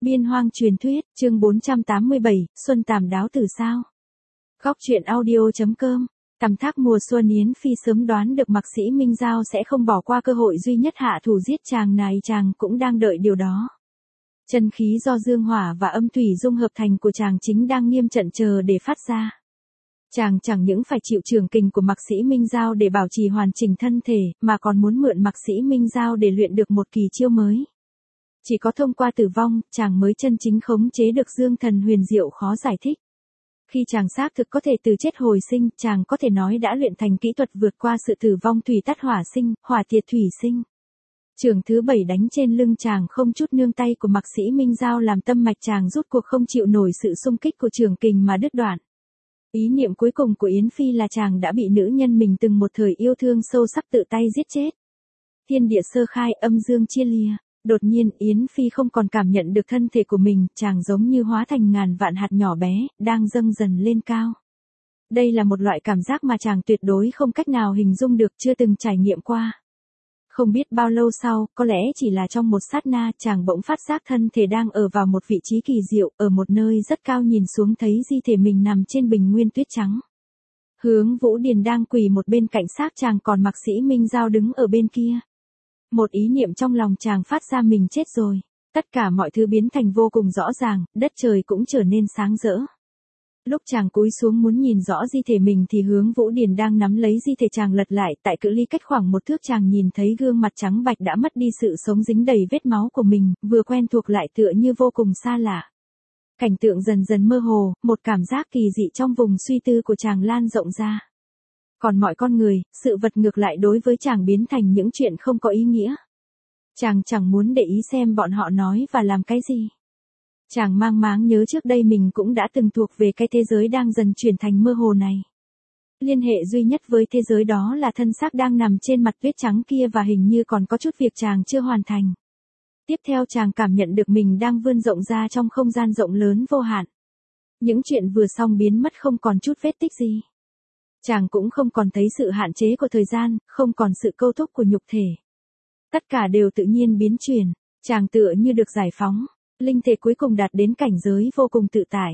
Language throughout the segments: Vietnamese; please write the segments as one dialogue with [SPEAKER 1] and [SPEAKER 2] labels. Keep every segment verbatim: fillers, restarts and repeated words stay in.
[SPEAKER 1] Biên hoang truyền thuyết, chương bốn trăm tám mươi bảy, Xuân Tàm đáo tử sao? Góc truyện audio.com. Tầm thác mùa xuân, Yến Phi sớm đoán được Mạc Sĩ Minh Giao sẽ không bỏ qua cơ hội duy nhất hạ thủ giết chàng này, chàng cũng đang đợi điều đó. Chân khí do dương hỏa và âm thủy dung hợp thành của chàng chính đang nghiêm trận chờ để phát ra. Chàng chẳng những phải chịu trường kình của Mạc Sĩ Minh Giao để bảo trì hoàn chỉnh thân thể, mà còn muốn mượn Mạc Sĩ Minh Giao để luyện được một kỳ chiêu mới. Chỉ có thông qua tử vong, chàng mới chân chính khống chế được dương thần huyền diệu khó giải thích. Khi chàng xác thực có thể từ chết hồi sinh, chàng có thể nói đã luyện thành kỹ thuật vượt qua sự tử vong thủy tắt hỏa sinh, hỏa tiệt thủy sinh. Trường thứ bảy đánh trên lưng chàng không chút nương tay của Mạc Sĩ Minh Giao làm tâm mạch chàng rút cuộc không chịu nổi sự xung kích của trường kình mà đứt đoạn. Ý niệm cuối cùng của Yến Phi là chàng đã bị nữ nhân mình từng một thời yêu thương sâu sắc tự tay giết chết. Thiên địa sơ khai, âm dương chia lìa. Đột nhiên Yến Phi không còn cảm nhận được thân thể của mình, chàng giống như hóa thành ngàn vạn hạt nhỏ bé, đang dâng dần lên cao. Đây là một loại cảm giác mà chàng tuyệt đối không cách nào hình dung được, chưa từng trải nghiệm qua. Không biết bao lâu sau, có lẽ chỉ là trong một sát na, chàng bỗng phát giác thân thể đang ở vào một vị trí kỳ diệu, ở một nơi rất cao, nhìn xuống thấy di thể mình nằm trên bình nguyên tuyết trắng. Hướng Vũ Điền đang quỳ một bên cạnh xác chàng, còn Mạc Sĩ Minh Giao đứng ở bên kia. Một ý niệm trong lòng chàng phát ra mình chết rồi. Tất cả mọi thứ biến thành vô cùng rõ ràng, đất trời cũng trở nên sáng rỡ. Lúc chàng cúi xuống muốn nhìn rõ di thể mình thì Hướng Vũ Điền đang nắm lấy di thể chàng lật lại, tại cự ly cách khoảng một thước chàng nhìn thấy gương mặt trắng bạch đã mất đi sự sống dính đầy vết máu của mình, vừa quen thuộc lại tựa như vô cùng xa lạ. Cảnh tượng dần dần mơ hồ, một cảm giác kỳ dị trong vùng suy tư của chàng lan rộng ra. Còn mọi con người, sự vật ngược lại đối với chàng biến thành những chuyện không có ý nghĩa. Chàng chẳng muốn để ý xem bọn họ nói và làm cái gì. Chàng mang máng nhớ trước đây mình cũng đã từng thuộc về cái thế giới đang dần chuyển thành mơ hồ này. Liên hệ duy nhất với thế giới đó là thân xác đang nằm trên mặt tuyết trắng kia, và hình như còn có chút việc chàng chưa hoàn thành. Tiếp theo chàng cảm nhận được mình đang vươn rộng ra trong không gian rộng lớn vô hạn. Những chuyện vừa xong biến mất không còn chút vết tích gì. Chàng cũng không còn thấy sự hạn chế của thời gian, không còn sự câu thúc của nhục thể. Tất cả đều tự nhiên biến chuyển, chàng tựa như được giải phóng, linh thể cuối cùng đạt đến cảnh giới vô cùng tự tại.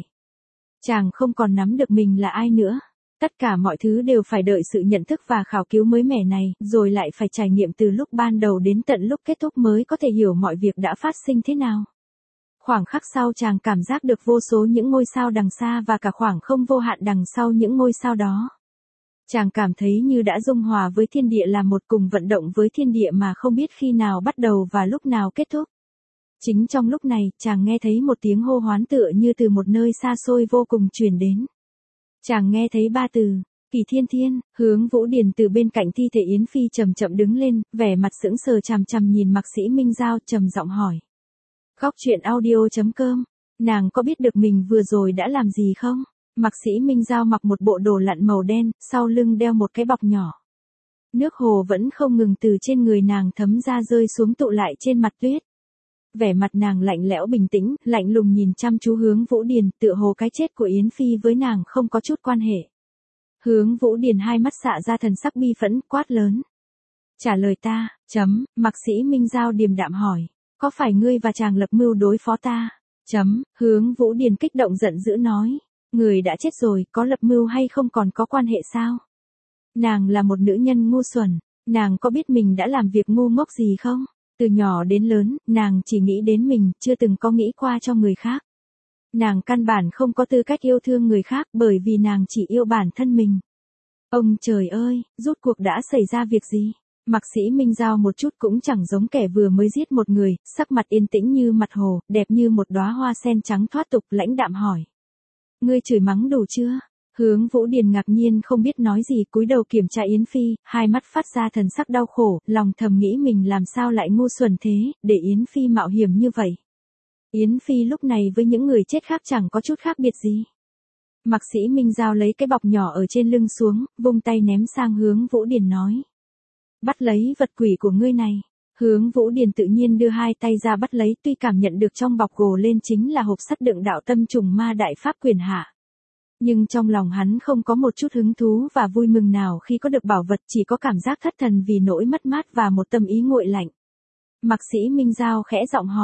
[SPEAKER 1] Chàng không còn nắm được mình là ai nữa, tất cả mọi thứ đều phải đợi sự nhận thức và khảo cứu mới mẻ này, rồi lại phải trải nghiệm từ lúc ban đầu đến tận lúc kết thúc mới có thể hiểu mọi việc đã phát sinh thế nào. Khoảng khắc sau chàng cảm giác được vô số những ngôi sao đằng xa và cả khoảng không vô hạn đằng sau những ngôi sao đó. Chàng cảm thấy như đã dung hòa với thiên địa, là một, cùng vận động với thiên địa mà không biết khi nào bắt đầu và lúc nào kết thúc. Chính trong lúc này, chàng nghe thấy một tiếng hô hoán tựa như từ một nơi xa xôi vô cùng truyền đến. Chàng nghe thấy ba từ, Kỳ Thiên Thiên. Hướng Vũ Điền từ bên cạnh thi thể Yến Phi chậm chậm đứng lên, vẻ mặt sững sờ chằm chằm nhìn Mạc Sĩ Minh Giao, trầm giọng hỏi. Góc truyện audio.com. Nàng có biết được mình vừa rồi đã làm gì không? Mạc Sĩ Minh Giao mặc một bộ đồ lặn màu đen, sau lưng đeo một cái bọc nhỏ. Nước hồ vẫn không ngừng từ trên người nàng thấm ra rơi xuống tụ lại trên mặt tuyết. Vẻ mặt nàng lạnh lẽo bình tĩnh, lạnh lùng nhìn chăm chú Hướng Vũ Điền, tựa hồ cái chết của Yến Phi với nàng không có chút quan hệ. Hướng Vũ Điền hai mắt xạ ra thần sắc bi phẫn, quát lớn. Trả lời ta, chấm. Mạc Sĩ Minh Giao điềm đạm hỏi. Có phải ngươi và chàng lập mưu đối phó ta? Chấm. Hướng Vũ Điền kích động giận dữ nói. Người đã chết rồi, có lập mưu hay không còn có quan hệ sao? Nàng là một nữ nhân ngu xuẩn, nàng có biết mình đã làm việc ngu ngốc gì không? Từ nhỏ đến lớn, nàng chỉ nghĩ đến mình, chưa từng có nghĩ qua cho người khác. Nàng căn bản không có tư cách yêu thương người khác, bởi vì nàng chỉ yêu bản thân mình. Ông trời ơi, rốt cuộc đã xảy ra việc gì? Mạc Sĩ Minh Giao một chút cũng chẳng giống kẻ vừa mới giết một người, sắc mặt yên tĩnh như mặt hồ, đẹp như một đóa hoa sen trắng thoát tục, lãnh đạm hỏi. Ngươi chửi mắng đủ chưa? Hướng Vũ Điền ngạc nhiên không biết nói gì, cúi đầu kiểm tra Yến Phi, hai mắt phát ra thần sắc đau khổ, lòng thầm nghĩ mình làm sao lại ngu xuẩn thế, để Yến Phi mạo hiểm như vậy. Yến Phi lúc này với những người chết khác chẳng có chút khác biệt gì. Mạc Sĩ Minh Giao lấy cái bọc nhỏ ở trên lưng xuống, vung tay ném sang Hướng Vũ Điền nói. Bắt lấy vật quỷ của ngươi này. Hướng Vũ Điền tự nhiên đưa hai tay ra bắt lấy, tuy cảm nhận được trong bọc gồ lên chính là hộp sắt đựng đạo tâm trùng ma đại pháp quyền hạ. Nhưng trong lòng hắn không có một chút hứng thú và vui mừng nào khi có được bảo vật, chỉ có cảm giác thất thần vì nỗi mất mát và một tâm ý nguội lạnh. Mạc Sĩ Minh Giao khẽ giọng hỏi,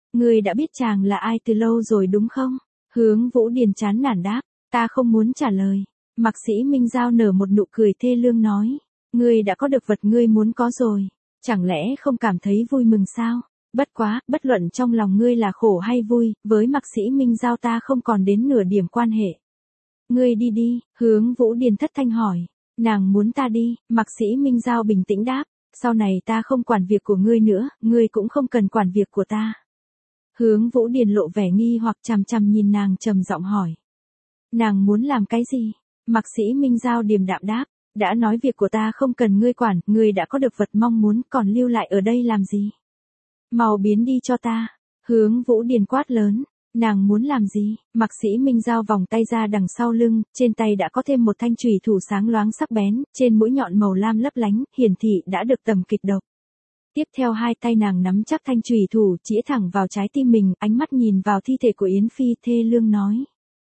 [SPEAKER 1] Ngươi đã biết chàng là ai từ lâu rồi đúng không? Hướng Vũ Điền chán nản đáp, ta không muốn trả lời. Mạc Sĩ Minh Giao nở một nụ cười thê lương nói, ngươi đã có được vật ngươi muốn có rồi, chẳng lẽ không cảm thấy vui mừng sao? Bất quá, bất luận trong lòng ngươi là khổ hay vui, với Mạc Sĩ Minh Giao ta không còn đến nửa điểm quan hệ. Ngươi đi đi, Hướng Vũ Điền thất thanh hỏi, nàng muốn ta đi, Mạc Sĩ Minh Giao bình tĩnh đáp, sau này ta không quản việc của ngươi nữa, ngươi cũng không cần quản việc của ta. Hướng Vũ Điền lộ vẻ nghi hoặc chằm chằm nhìn nàng trầm giọng hỏi. Nàng muốn làm cái gì? Mạc Sĩ Minh Giao điềm đạm đáp, đã nói việc của ta không cần ngươi quản, ngươi đã có được vật mong muốn, còn lưu lại ở đây làm gì? Mau biến đi cho ta. Hướng Vũ Điền quát lớn, nàng muốn làm gì? Mạc Sĩ Minh Giao vòng tay ra đằng sau lưng, trên tay đã có thêm một thanh chùy thủ sáng loáng sắc bén, trên mũi nhọn màu lam lấp lánh, hiển thị đã được tầm kịch độc. Tiếp theo hai tay nàng nắm chắc thanh chùy thủ, chĩa thẳng vào trái tim mình, ánh mắt nhìn vào thi thể của Yến Phi thê lương nói.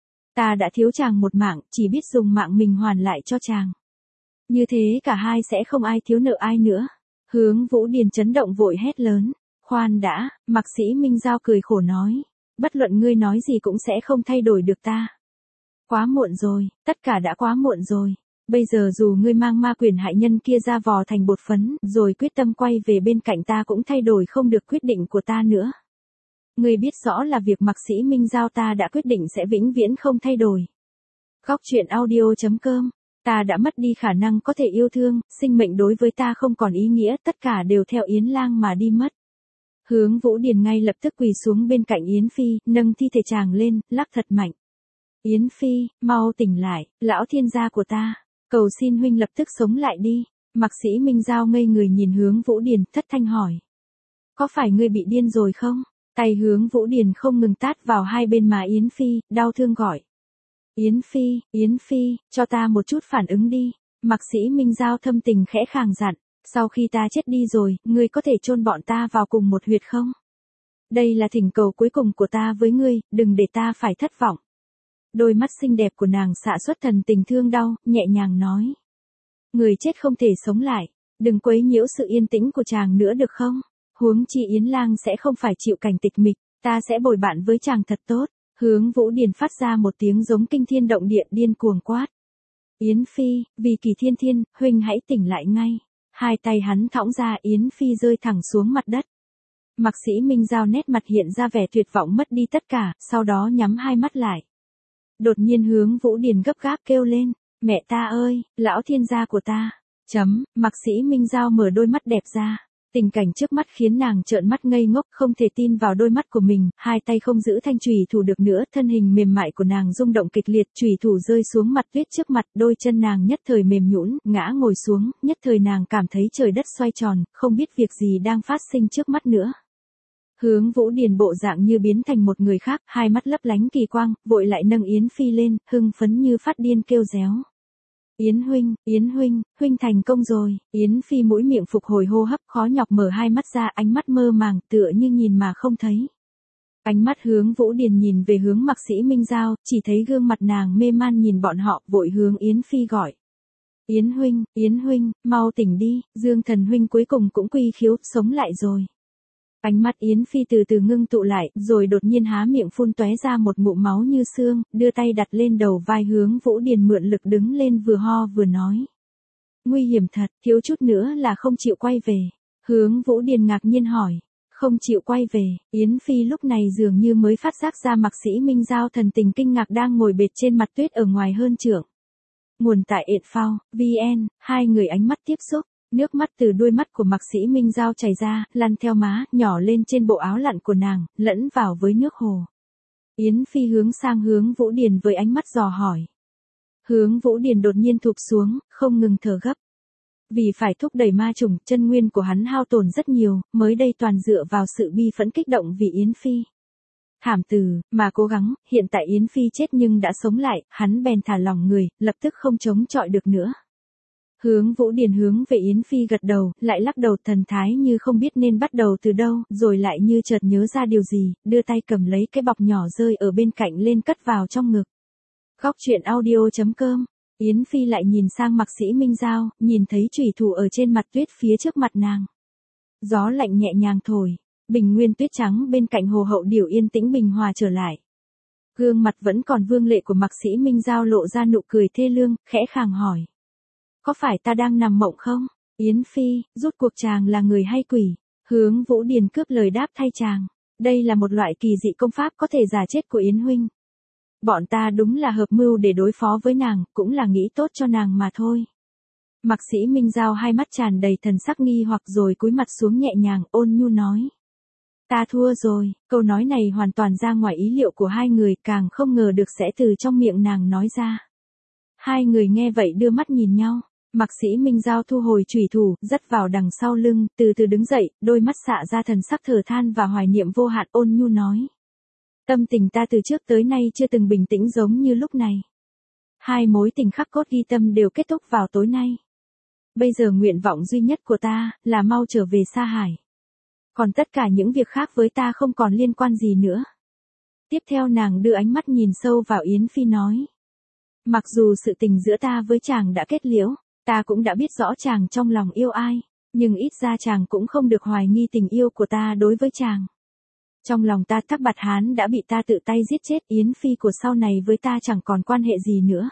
[SPEAKER 1] Ta đã thiếu chàng một mạng, chỉ biết dùng mạng mình hoàn lại cho chàng. Như thế cả hai sẽ không ai thiếu nợ ai nữa. Hướng Vũ Điền chấn động vội hét lớn. Khoan đã, Mạc Sĩ Minh Giao cười khổ nói. Bất luận ngươi nói gì cũng sẽ không thay đổi được ta. Quá muộn rồi, tất cả đã quá muộn rồi. Bây giờ dù ngươi mang ma quyền hại nhân kia ra vò thành bột phấn, rồi quyết tâm quay về bên cạnh ta cũng thay đổi không được quyết định của ta nữa. Ngươi biết rõ là việc Mạc Sĩ Minh Giao ta đã quyết định sẽ vĩnh viễn không thay đổi. Góc truyện audio chấm com. Ta đã mất đi khả năng có thể yêu thương, sinh mệnh đối với ta không còn ý nghĩa, tất cả đều theo Yến Lang mà đi mất. Hướng Vũ Điền ngay lập tức quỳ xuống bên cạnh Yến Phi, nâng thi thể chàng lên, lắc thật mạnh. Yến Phi, mau tỉnh lại, lão thiên gia của ta, cầu xin huynh lập tức sống lại đi. Mạc Sĩ Minh Giao ngây người nhìn Hướng Vũ Điền, thất thanh hỏi. Có phải ngươi bị điên rồi không? Tay Hướng Vũ Điền không ngừng tát vào hai bên má Yến Phi, đau thương gọi. Yến Phi, Yến Phi, cho ta một chút phản ứng đi. Mạc Sĩ Minh Giao thâm tình khẽ khàng dặn, sau khi ta chết đi rồi, ngươi có thể chôn bọn ta vào cùng một huyệt không? Đây là thỉnh cầu cuối cùng của ta với ngươi, đừng để ta phải thất vọng. Đôi mắt xinh đẹp của nàng xạ xuất thần tình thương đau, nhẹ nhàng nói. Người chết không thể sống lại, đừng quấy nhiễu sự yên tĩnh của chàng nữa được không? Huống chi Yến Lang sẽ không phải chịu cảnh tịch mịch, ta sẽ bồi bạn với chàng thật tốt. Hướng Vũ Điền phát ra một tiếng giống kinh thiên động địa điên cuồng quát. Yến Phi, vì Kỳ Thiên Thiên, huynh hãy tỉnh lại ngay. Hai tay hắn thõng ra, Yến Phi rơi thẳng xuống mặt đất. Mạc Sĩ Minh Giao nét mặt hiện ra vẻ tuyệt vọng mất đi tất cả, sau đó nhắm hai mắt lại. Đột nhiên Hướng Vũ Điền gấp gáp kêu lên, mẹ ta ơi, lão thiên gia của ta. Chấm, Mạc Sĩ Minh Giao mở đôi mắt đẹp ra. Tình cảnh trước mắt khiến nàng trợn mắt ngây ngốc, không thể tin vào đôi mắt của mình, hai tay không giữ thanh chùy thủ được nữa, thân hình mềm mại của nàng rung động kịch liệt, chùy thủ rơi xuống mặt tuyết trước mặt, đôi chân nàng nhất thời mềm nhũn, ngã ngồi xuống, nhất thời nàng cảm thấy trời đất xoay tròn, không biết việc gì đang phát sinh trước mắt nữa. Hướng Vũ Điền bộ dạng như biến thành một người khác, hai mắt lấp lánh kỳ quang, vội lại nâng Yến Phi lên, hưng phấn như phát điên kêu réo. Yến huynh, Yến huynh, huynh thành công rồi. Yến Phi mũi miệng phục hồi hô hấp, khó nhọc mở hai mắt ra, ánh mắt mơ màng, tựa như nhìn mà không thấy. Ánh mắt Hướng Vũ Điền nhìn về hướng Mạc Sĩ Minh Giao, chỉ thấy gương mặt nàng mê man nhìn bọn họ, vội hướng Yến Phi gọi. Yến huynh, Yến huynh, mau tỉnh đi, Dương Thần huynh cuối cùng cũng quy khiếu, sống lại rồi. Ánh mắt Yến Phi từ từ ngưng tụ lại, rồi đột nhiên há miệng phun tóe ra một ngụm máu như xương, đưa tay đặt lên đầu vai Hướng Vũ Điền mượn lực đứng lên vừa ho vừa nói. Nguy hiểm thật, thiếu chút nữa là không chịu quay về. Hướng Vũ Điền ngạc nhiên hỏi. Không chịu quay về, Yến Phi lúc này dường như mới phát giác ra Mạc Sĩ Minh Giao thần tình kinh ngạc đang ngồi bệt trên mặt tuyết ở ngoài hơn trượng. Nguồn tại ệt phao, vn, hai người ánh mắt tiếp xúc. Nước mắt từ đôi mắt của Mạc Sĩ Minh Giao chảy ra, lăn theo má, nhỏ lên trên bộ áo lặn của nàng, lẫn vào với nước hồ. Yến Phi hướng sang Hướng Vũ Điền với ánh mắt dò hỏi. Hướng Vũ Điền đột nhiên thụp xuống, không ngừng thở gấp. Vì phải thúc đẩy ma trùng, chân nguyên của hắn hao tổn rất nhiều, mới đây toàn dựa vào sự bi phẫn kích động vì Yến Phi. Thảm từ, mà cố gắng, hiện tại Yến Phi chết nhưng đã sống lại, hắn bèn thả lòng người, lập tức không chống chọi được nữa. Hướng Vũ Điền hướng về Yến Phi gật đầu, lại lắc đầu thần thái như không biết nên bắt đầu từ đâu, rồi lại như chợt nhớ ra điều gì, đưa tay cầm lấy cái bọc nhỏ rơi ở bên cạnh lên cất vào trong ngực. Góc truyện audio chấm com. Yến Phi lại nhìn sang Mạc Sĩ Minh Giao, nhìn thấy chủy thủ ở trên mặt tuyết phía trước mặt nàng. Gió lạnh nhẹ nhàng thổi, Bình nguyên tuyết trắng bên cạnh hồ hậu điểu yên tĩnh bình hòa trở lại. Gương mặt vẫn còn vương lệ của Mạc Sĩ Minh Giao lộ ra nụ cười thê lương, khẽ khàng hỏi. Có phải ta đang nằm mộng không? Yến Phi, rút cuộc chàng là người hay quỷ? Hướng Vũ Điền cướp lời đáp thay chàng. Đây là một loại kỳ dị công pháp có thể giả chết của Yến huynh. Bọn ta đúng là hợp mưu để đối phó với nàng, cũng là nghĩ tốt cho nàng mà thôi. Mạc Sĩ Minh Giao hai mắt tràn đầy thần sắc nghi hoặc rồi cúi mặt xuống nhẹ nhàng ôn nhu nói. Ta thua rồi, câu nói này hoàn toàn ra ngoài ý liệu của hai người, càng không ngờ được sẽ từ trong miệng nàng nói ra. Hai người nghe vậy đưa mắt nhìn nhau. Mạc Sĩ Minh Giao thu hồi chủy thủ, dắt vào đằng sau lưng, từ từ đứng dậy, đôi mắt xạ ra thần sắc thở than và hoài niệm vô hạn ôn nhu nói. Tâm tình ta từ trước tới nay chưa từng bình tĩnh giống như lúc này. Hai mối tình khắc cốt ghi tâm đều kết thúc vào tối nay. Bây giờ nguyện vọng duy nhất của ta, là mau trở về Sa Hải. Còn tất cả những việc khác với ta không còn liên quan gì nữa. Tiếp theo nàng đưa ánh mắt nhìn sâu vào Yến Phi nói. Mặc dù sự tình giữa ta với chàng đã kết liễu, ta cũng đã biết rõ chàng trong lòng yêu ai, nhưng ít ra chàng cũng không được hoài nghi tình yêu của ta đối với chàng. Trong lòng ta Thác Bạt Hán đã bị ta tự tay giết chết, Yến Phi của sau này với ta chẳng còn quan hệ gì nữa.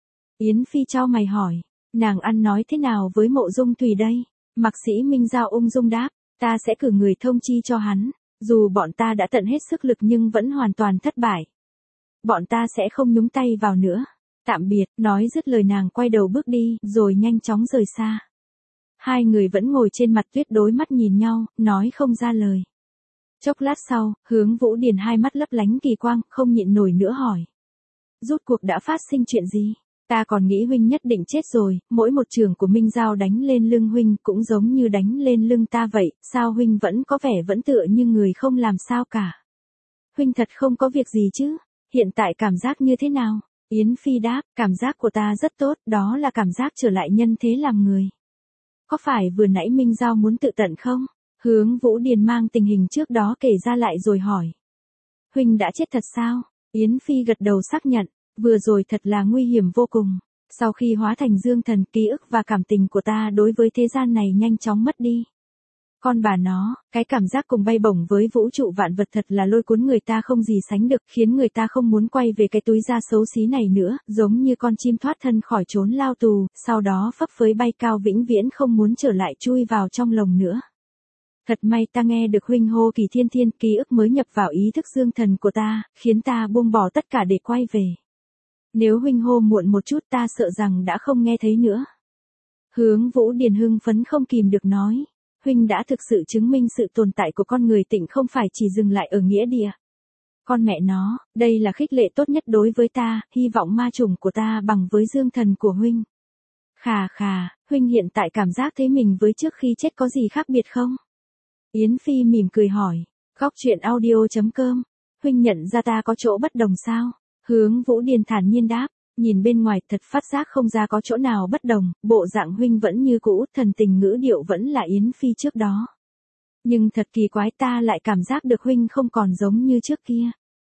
[SPEAKER 1] Yến Phi chau mày hỏi, nàng ăn nói thế nào với Mộ Dung Thùy đây? Mạc Sĩ Minh Giao ung dung đáp, ta sẽ cử người thông chi cho hắn, dù bọn ta đã tận hết sức lực nhưng vẫn hoàn toàn thất bại. Bọn ta sẽ không nhúng tay vào nữa. Tạm biệt, nói dứt lời nàng quay đầu bước đi, rồi nhanh chóng rời xa. Hai người vẫn ngồi trên mặt tuyết đối mắt nhìn nhau, nói không ra lời. Chốc lát sau, Hướng Vũ Điền hai mắt lấp lánh kỳ quang, không nhịn nổi nữa hỏi. Rốt cuộc đã phát sinh chuyện gì? Ta còn nghĩ huynh nhất định chết rồi, mỗi một trường của Minh Giao đánh lên lưng huynh cũng giống như đánh lên lưng ta vậy, sao huynh vẫn có vẻ vẫn tựa như người không làm sao cả? Huynh thật không có việc gì chứ? Hiện tại cảm giác như thế nào? Yến Phi đáp, cảm giác của ta rất tốt, đó là cảm giác trở lại nhân thế làm người. Có phải vừa nãy Minh Giao muốn tự tận không? Hướng Vũ Điền mang tình hình trước đó kể ra lại rồi hỏi. Huynh đã chết thật sao? Yến Phi gật đầu xác nhận, vừa rồi thật là nguy hiểm vô cùng. Sau khi hóa thành dương thần, ký ức và cảm tình của ta đối với thế gian này nhanh chóng mất đi. Con bà nó, cái cảm giác cùng bay bổng với vũ trụ vạn vật thật là lôi cuốn người ta không gì sánh được, khiến người ta không muốn quay về cái túi da xấu xí này nữa, giống như con chim thoát thân khỏi chốn lao tù, sau đó phấp phới bay cao vĩnh viễn không muốn trở lại chui vào trong lồng nữa. Thật may ta nghe được huynh hô Kỳ Thiên Thiên, ký ức mới nhập vào ý thức dương thần của ta, khiến ta buông bỏ tất cả để quay về. Nếu huynh hô muộn một chút ta sợ rằng đã không nghe thấy nữa. Hướng Vũ Điền hưng phấn không kìm được nói. Huynh đã thực sự chứng minh sự tồn tại của con người tịnh không phải chỉ dừng lại ở nghĩa địa. Con mẹ nó, đây là khích lệ tốt nhất đối với ta, hy vọng ma chủng của ta bằng với dương thần của huynh. Khà khà, huynh hiện tại cảm giác thấy mình với trước khi chết có gì khác biệt không? Yến Phi mỉm cười hỏi, góc truyện audio chấm com, huynh nhận ra ta có chỗ bất đồng sao? Hướng Vũ Điền thản nhiên đáp. Nhìn bên ngoài thật phát giác không ra có chỗ nào bất đồng, bộ dạng huynh vẫn như cũ, thần tình ngữ điệu vẫn là Yến Phi trước đó. Nhưng thật kỳ quái ta lại cảm giác được huynh không còn giống như trước kia.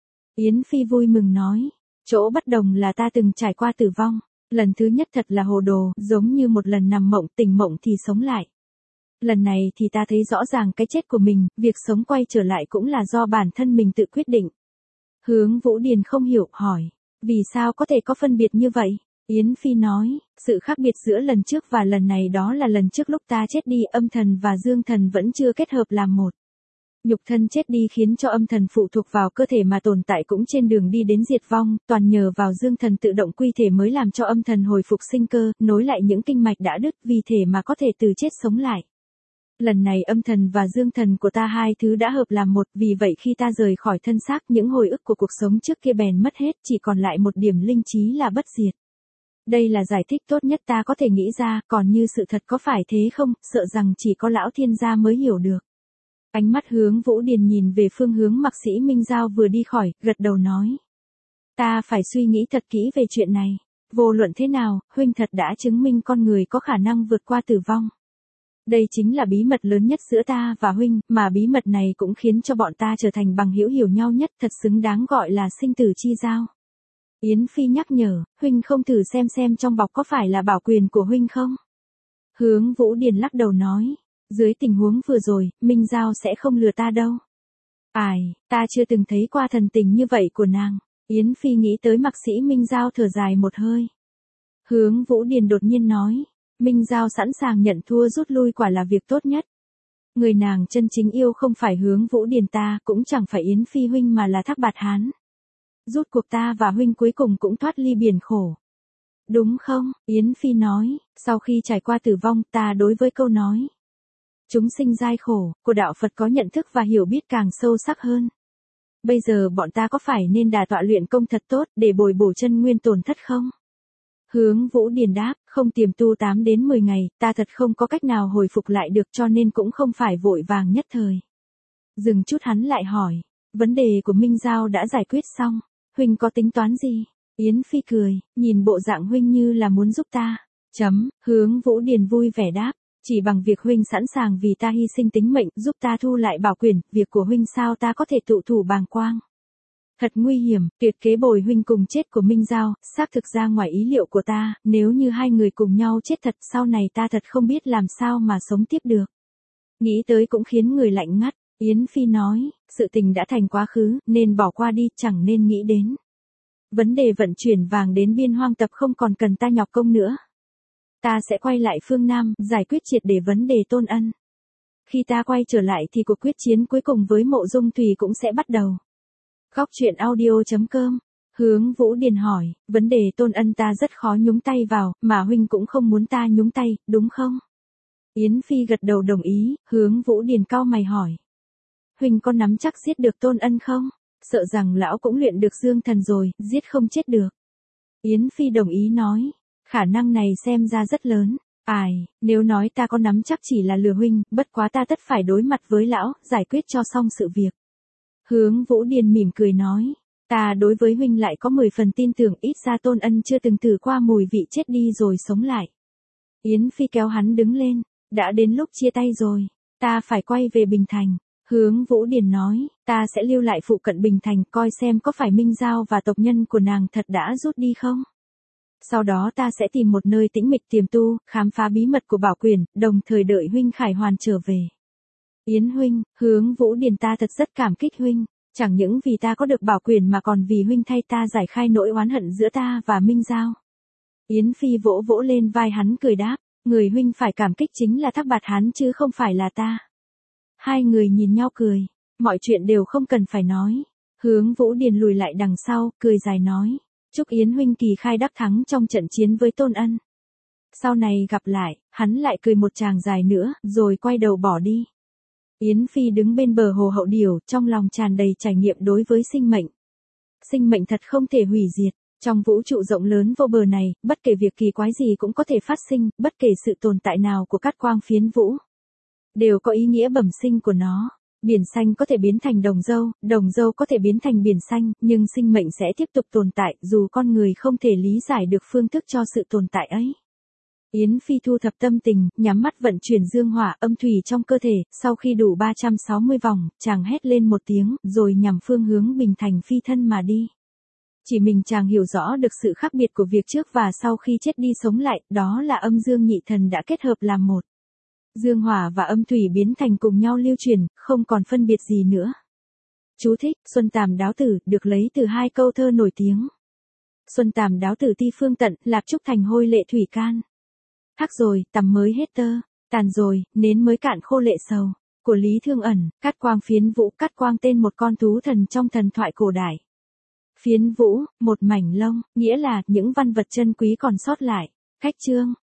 [SPEAKER 1] Yến Phi vui mừng nói, chỗ bất đồng là ta từng trải qua tử vong, lần thứ nhất thật là hồ đồ, giống như một lần nằm mộng tỉnh mộng thì sống lại. Lần này thì ta thấy rõ ràng cái chết của mình, việc sống quay trở lại cũng là do bản thân mình tự quyết định. Hướng Vũ Điền không hiểu, hỏi. Vì sao có thể có phân biệt như vậy? Yến Phi nói, sự khác biệt giữa lần trước và lần này đó là lần trước lúc ta chết đi âm thần và dương thần vẫn chưa kết hợp làm một. Nhục thân chết đi khiến cho âm thần phụ thuộc vào cơ thể mà tồn tại cũng trên đường đi đến diệt vong, toàn nhờ vào dương thần tự động quy thể mới làm cho âm thần hồi phục sinh cơ, nối lại những kinh mạch đã đứt vì thể mà có thể từ chết sống lại. Lần này âm thần và dương thần của ta hai thứ đã hợp làm một, vì vậy khi ta rời khỏi thân xác những hồi ức của cuộc sống trước kia bèn mất hết, chỉ còn lại một điểm linh trí là bất diệt. Đây là giải thích tốt nhất ta có thể nghĩ ra, còn như sự thật có phải thế không, sợ rằng chỉ có lão thiên gia mới hiểu được. Ánh mắt Hướng Vũ Điền nhìn về phương hướng Mạc Sĩ Minh Giao vừa đi khỏi, gật đầu nói. Ta phải suy nghĩ thật kỹ về chuyện này. Vô luận thế nào, huynh thật đã chứng minh con người có khả năng vượt qua tử vong. Đây chính là bí mật lớn nhất giữa ta và huynh, mà bí mật này cũng khiến cho bọn ta trở thành bằng hữu hiểu nhau nhất, thật xứng đáng gọi là sinh tử chi giao. Yến Phi nhắc nhở, huynh không thử xem xem trong bọc có phải là bảo quyền của huynh không? Hướng Vũ Điền lắc đầu nói, Dưới tình huống vừa rồi, Minh Giao sẽ không lừa ta đâu. Ai, ta chưa từng thấy qua thần tình như vậy của nàng. Yến Phi nghĩ tới Mạc Sĩ Minh Giao thở dài một hơi. Hướng Vũ Điền đột nhiên nói, Minh Giao sẵn sàng nhận thua rút lui quả là việc tốt nhất. Người nàng chân chính yêu không phải Hướng Vũ Điền ta, cũng chẳng phải Yến Phi huynh mà là Thác Bạt Hán. Rút cuộc ta và huynh cuối cùng cũng thoát ly biển khổ. Đúng không? Yến Phi nói, sau khi trải qua tử vong ta đối với câu nói chúng sinh giai khổ, của đạo Phật có nhận thức và hiểu biết càng sâu sắc hơn. Bây giờ bọn ta có phải nên đà tọa luyện công thật tốt để bồi bổ chân nguyên tổn thất không? Hướng Vũ Điền đáp, không tiềm tu tám đến mười ngày, ta thật không có cách nào hồi phục lại được cho nên cũng không phải vội vàng nhất thời. Dừng chút hắn lại hỏi, vấn đề của Minh Giao đã giải quyết xong, huynh có tính toán gì? Yến Phi cười, nhìn bộ dạng huynh như là muốn giúp ta. Chấm, Hướng Vũ Điền vui vẻ đáp, chỉ bằng việc huynh sẵn sàng vì ta hy sinh tính mệnh giúp ta thu lại bảo quyền, việc của huynh sao ta có thể tụ thủ bàng quang. Thật nguy hiểm, tuyệt kế bồi huynh cùng chết của Minh Giao, xác thực ra ngoài ý liệu của ta, nếu như hai người cùng nhau chết thật sau này ta thật không biết làm sao mà sống tiếp được. Nghĩ tới cũng khiến người lạnh ngắt, Yến Phi nói, sự tình đã thành quá khứ, nên bỏ qua đi, chẳng nên nghĩ đến. Vấn đề vận chuyển vàng đến biên hoang tập không còn cần ta nhọc công nữa. Ta sẽ quay lại phương Nam, giải quyết triệt để vấn đề Tôn Ân. Khi ta quay trở lại thì cuộc quyết chiến cuối cùng với Mộ Dung Thùy cũng sẽ bắt đầu. Góc truyện audio chấm com. Hướng Vũ Điền hỏi, vấn đề Tôn Ân ta rất khó nhúng tay vào, mà huynh cũng không muốn ta nhúng tay, đúng không? Yến Phi gật đầu đồng ý, Hướng Vũ Điền cau mày hỏi. Huynh có nắm chắc giết được Tôn Ân không? Sợ rằng lão cũng luyện được dương thần rồi, giết không chết được. Yến Phi đồng ý nói, khả năng này xem ra rất lớn. Ai, nếu nói ta có nắm chắc chỉ là lừa huynh, bất quá ta tất phải đối mặt với lão, giải quyết cho xong sự việc. Hướng Vũ Điền mỉm cười nói, ta đối với huynh lại có mười phần tin tưởng, ít ra Tôn Ân chưa từng thử qua mùi vị chết đi rồi sống lại. Yến Phi kéo hắn đứng lên, đã đến lúc chia tay rồi, ta phải quay về Bình Thành. Hướng Vũ Điền nói, ta sẽ lưu lại phụ cận Bình Thành coi xem có phải Minh Giao và tộc nhân của nàng thật đã rút đi không. Sau đó ta sẽ tìm một nơi tĩnh mịch tiềm tu, khám phá bí mật của bảo quyền, đồng thời đợi huynh Khải Hoàn trở về. Yến huynh, Hướng Vũ Điền ta thật rất cảm kích huynh, chẳng những vì ta có được bảo quyền mà còn vì huynh thay ta giải khai nỗi oán hận giữa ta và Minh Giao. Yến Phi vỗ vỗ lên vai hắn cười đáp, người huynh phải cảm kích chính là Thác Bạt Hán chứ không phải là ta. Hai người nhìn nhau cười, mọi chuyện đều không cần phải nói. Hướng Vũ Điền lùi lại đằng sau, cười dài nói, chúc Yến huynh kỳ khai đắc thắng trong trận chiến với Tôn Ân. Sau này gặp lại, hắn lại cười một tràng dài nữa, rồi quay đầu bỏ đi. Yến Phi đứng bên bờ hồ Hậu Điểu, trong lòng tràn đầy trải nghiệm đối với sinh mệnh. Sinh mệnh thật không thể hủy diệt, trong vũ trụ rộng lớn vô bờ này, bất kể việc kỳ quái gì cũng có thể phát sinh, bất kể sự tồn tại nào của cát quang phiến vũ đều có ý nghĩa bẩm sinh của nó. Biển xanh có thể biến thành đồng dâu, đồng dâu có thể biến thành biển xanh, nhưng sinh mệnh sẽ tiếp tục tồn tại dù con người không thể lý giải được phương thức cho sự tồn tại ấy. Yến Phi thu thập tâm tình, nhắm mắt vận chuyển dương hỏa âm thủy trong cơ thể, sau khi đủ ba trăm sáu mươi vòng, chàng hét lên một tiếng, rồi nhằm phương hướng Bình Thành phi thân mà đi. Chỉ mình chàng hiểu rõ được sự khác biệt của việc trước và sau khi chết đi sống lại, đó là âm dương nhị thần đã kết hợp làm một. Dương hỏa và âm thủy biến thành cùng nhau lưu truyền, không còn phân biệt gì nữa. Chú thích, Xuân Tàm Đáo Tử, được lấy từ hai câu thơ nổi tiếng. Xuân Tàm Đáo Tử ti phương tận, lạp trúc thành hôi lệ thủy can. Thác rồi, tằm mới hết tơ, tàn rồi, nến mới cạn khô lệ sầu. Của Lý Thương Ẩn, cát quang phiến vũ, cát quang tên một con thú thần trong thần thoại cổ đại. Phiến vũ, một mảnh lông, nghĩa là những văn vật chân quý còn sót lại. Cách chương.